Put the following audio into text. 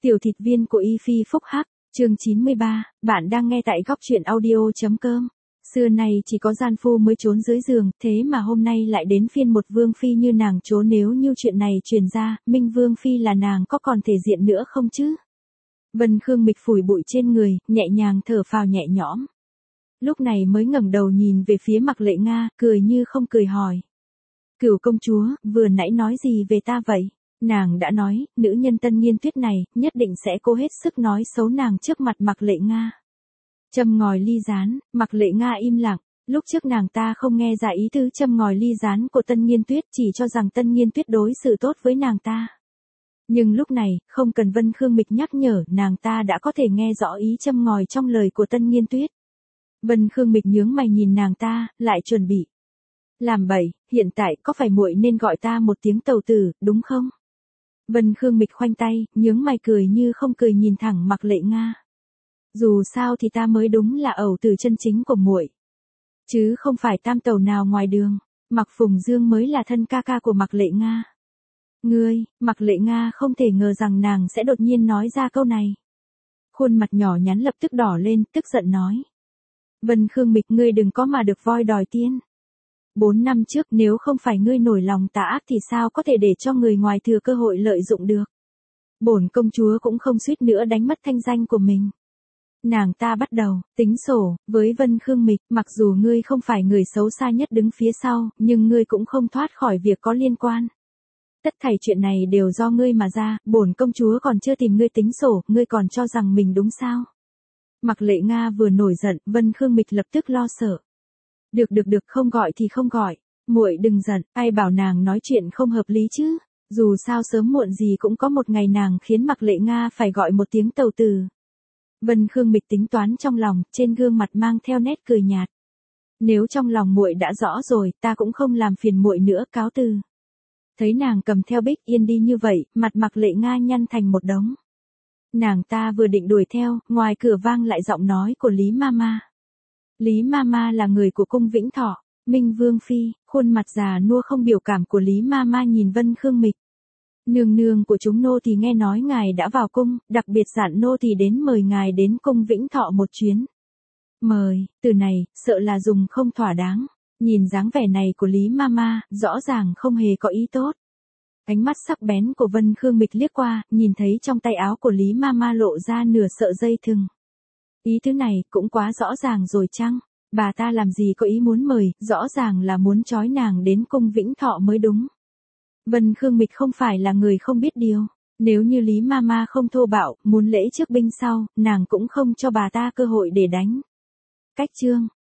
Tiểu thịt viên của Y Phi phúc hắc, chương 93, bạn đang nghe tại góc truyện audio.com. Xưa này chỉ có gian phu mới trốn dưới giường, thế mà hôm nay lại đến phiên một vương phi như nàng trốn. Nếu như chuyện này truyền ra, Minh Vương phi là nàng có còn thể diện nữa không chứ? Vân Khương Mịch phủi bụi trên người, nhẹ nhàng thở phào nhẹ nhõm. Lúc này mới ngẩng đầu nhìn về phía Mạc Lệ Nga, cười như không cười hỏi. Cửu công chúa, vừa nãy nói gì về ta vậy? Nàng đã nói, nữ nhân Tân Nhiên Tuyết này, nhất định sẽ cố hết sức nói xấu nàng trước mặt Mạc Lệ Nga. Châm ngòi ly gián, Mạc Lệ Nga im lặng, lúc trước nàng ta không nghe ra ý tứ châm ngòi ly gián của Tân Nhiên Tuyết, chỉ cho rằng Tân Nhiên Tuyết đối xử tốt với nàng ta. Nhưng lúc này, không cần Vân Khương Mịch nhắc nhở, nàng ta đã có thể nghe rõ ý châm ngòi trong lời của Tân Nhiên Tuyết. Vân Khương Mịch nhướng mày nhìn nàng ta, lại chuẩn bị. Làm bậy, hiện tại có phải muội nên gọi ta một tiếng tàu tử, đúng không? Vân Khương Mịch khoanh tay, nhướng mày cười như không cười nhìn thẳng Mạc Lệ Nga. Dù sao thì ta mới đúng là ẩu tử chân chính của muội, chứ không phải tam tàu nào ngoài đường. Mạc Phùng Dương mới là thân ca ca của Mạc Lệ Nga. Ngươi, Mạc Lệ Nga không thể ngờ rằng nàng sẽ đột nhiên nói ra câu này. Khuôn mặt nhỏ nhắn lập tức đỏ lên, tức giận nói. Vân Khương Mịch, ngươi đừng có mà được voi đòi tiên. 4 năm trước nếu không phải ngươi nổi lòng tà ác thì sao có thể để cho người ngoài thừa cơ hội lợi dụng được. Bổn công chúa cũng không suýt nữa đánh mất thanh danh của mình. Nàng ta bắt đầu tính sổ với Vân Khương Mịch, mặc dù ngươi không phải người xấu xa nhất đứng phía sau, nhưng ngươi cũng không thoát khỏi việc có liên quan. Tất thảy chuyện này đều do ngươi mà ra, bổn công chúa còn chưa tìm ngươi tính sổ, ngươi còn cho rằng mình đúng sao? Mạc Lệ Nga vừa nổi giận, Vân Khương Mịch lập tức lo sợ. Được, không gọi thì không gọi. Muội đừng giận, ai bảo nàng nói chuyện không hợp lý chứ? Dù sao sớm muộn gì cũng có một ngày nàng khiến Mạc Lệ Nga phải gọi một tiếng tàu tử. Vân Khương Mịch tính toán trong lòng, trên gương mặt mang theo nét cười nhạt. Nếu trong lòng muội đã rõ rồi, ta cũng không làm phiền muội nữa, cáo từ. Thấy nàng cầm theo Bích Yên đi như vậy, mặt Mạc Lệ Nga nhăn thành một đống. Nàng ta vừa định đuổi theo, ngoài cửa vang lại giọng nói của Lý Mama. Lý Mama là người của cung Vĩnh Thọ, Minh Vương phi. Khuôn mặt già nua không biểu cảm của Lý Mama nhìn Vân Khương Mịch. Nương nương của chúng nô thì nghe nói ngài đã vào cung, đặc biệt dặn nô thì đến mời ngài đến cung Vĩnh Thọ một chuyến. Mời, từ này, sợ là dùng không thỏa đáng. Nhìn dáng vẻ này của Lý Mama, rõ ràng không hề có ý tốt. Ánh mắt sắc bén của Vân Khương Mịch liếc qua, nhìn thấy trong tay áo của Lý Mama lộ ra nửa sợi dây thừng. Ý thứ này cũng quá rõ ràng rồi chăng? Bà ta làm gì có ý muốn mời, rõ ràng là muốn trói nàng đến cung Vĩnh Thọ mới đúng. Vân Khương Mịch không phải là người không biết điều. Nếu như Lý Mama không thô bạo, muốn lễ trước binh sau, nàng cũng không cho bà ta cơ hội để đánh. Cách chương